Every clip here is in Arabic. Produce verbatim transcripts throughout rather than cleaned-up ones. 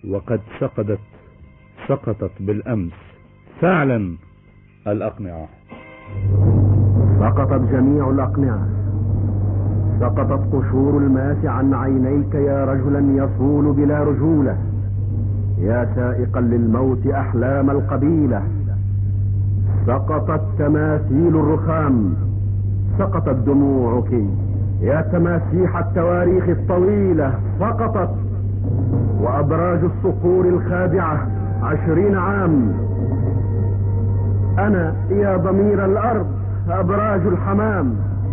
وقد سقطت سقطت بالأمس فعلا الأقنعة. سقطت جميع الأقنعة، سقطت قشور الماس عن عينيك يا رجلا يصول بلا رجولة، يا سائقا للموت أحلام القبيلة. سقطت تماثيل الرخام، سقطت دموعك يا تماسيح التواريخ الطويلة، سقطت. وأبراج الصقور الخادعة عشرين عام. أنا يا ضمير الأرض أبراج الحمام.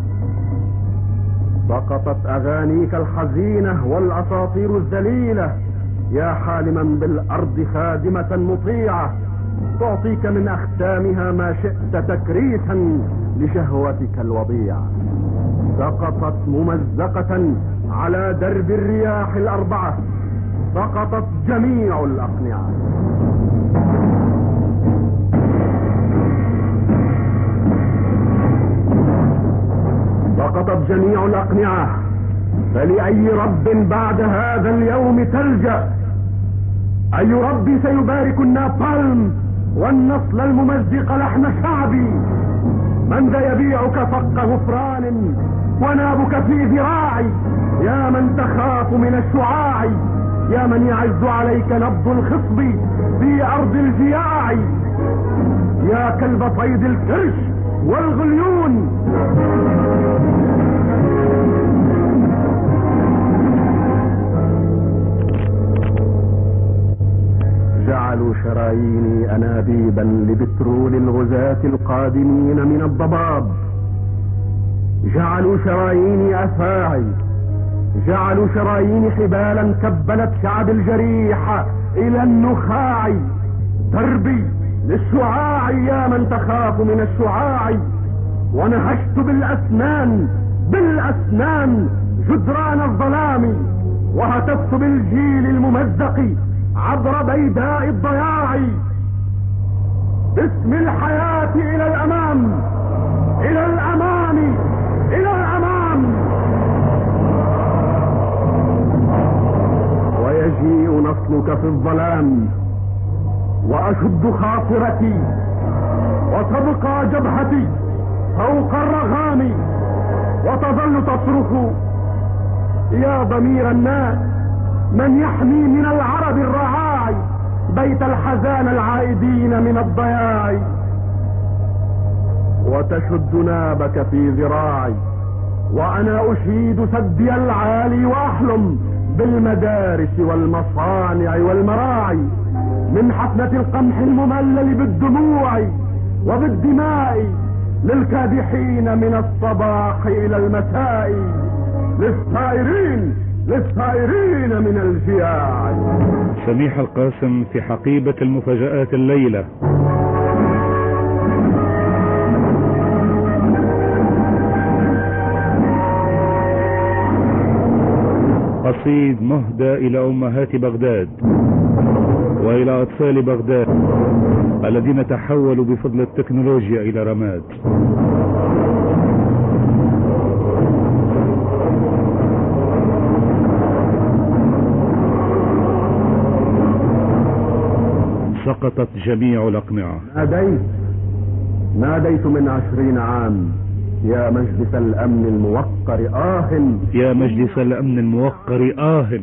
سقطت أغانيك الحزينة والأساطير الذليلة، يا حالما بالأرض خادمة مطيعة، تعطيك من أختامها ما شئت تكريسا لشهوتك الوضيعة. سقطت ممزقة على درب الرياح الأربعة، سقطت جميع الأقنعة. سقطت جميع الأقنعة، فلأي رب بعد هذا اليوم تلجأ؟ أي رب سيبارك النابالم والنصل الممزق لحم شعبي؟ من ذا يبيعك فق غفران ونابك في ذراعي؟ يا من تخاف من الشعاع، يا من يعز عليك نبض الخصب في أرض الجياع، يا كلب صيد الكرش والغليون. جعلوا شراييني أنابيبا لبترول الغزاة القادمين من الضباب، جعلوا شراييني أفاعي، جعلوا شراييني حبالا كبلت شعب الجريح إلى النخاع. دربي للشعاع يا من تخاف من الشعاع، ونهشت بالأسنان بالأسنان جدران الظلام، وهتفت بالجيل الممزق عبر بيداء الضياع. باسم الحياة إلى الأمام، إلى الأمام، إلى الأمام. ويجيء نصلك في الظلام، وأشد خاصرتي، وتبقى جبهتي فوق الرغام، وتظل تصرخ يا ضمير الناس، من يحمي من العرب الرعاع بيت الحزان العائدين من الضياع. وتشد نابك في ذراعي، وأنا أشيد سدي العالي، وأحلم بالمدارس والمصانع والمراعي، من حفنة القمح المملل بالدموع وبالدماء، للكادحين من الصباح إلى المساء، للثائرين للثائرين من الجياع. سميح القاسم في حقيبة المفاجآت الليلة. قصيد مهدى إلى أمهات بغداد وإلى أطفال بغداد الذين تحولوا بفضل التكنولوجيا إلى رماد. سقطت جميع الأقنعة. ناديت ناديت من عشرين عام يا مجلس الأمن الموقر آه، يا مجلس الأمن الموقر آه.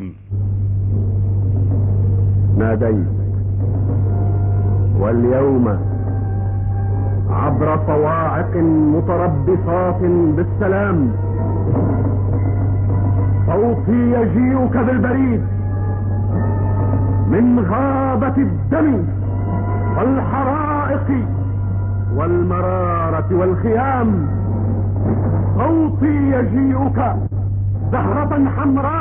ناديت، واليوم عبر صواعق متربصات بالسلام صوتي يجيئك بالبريد من غابة الدم والحرائق والمرارة والخيام. صوتي يجيئك زهرة حمراء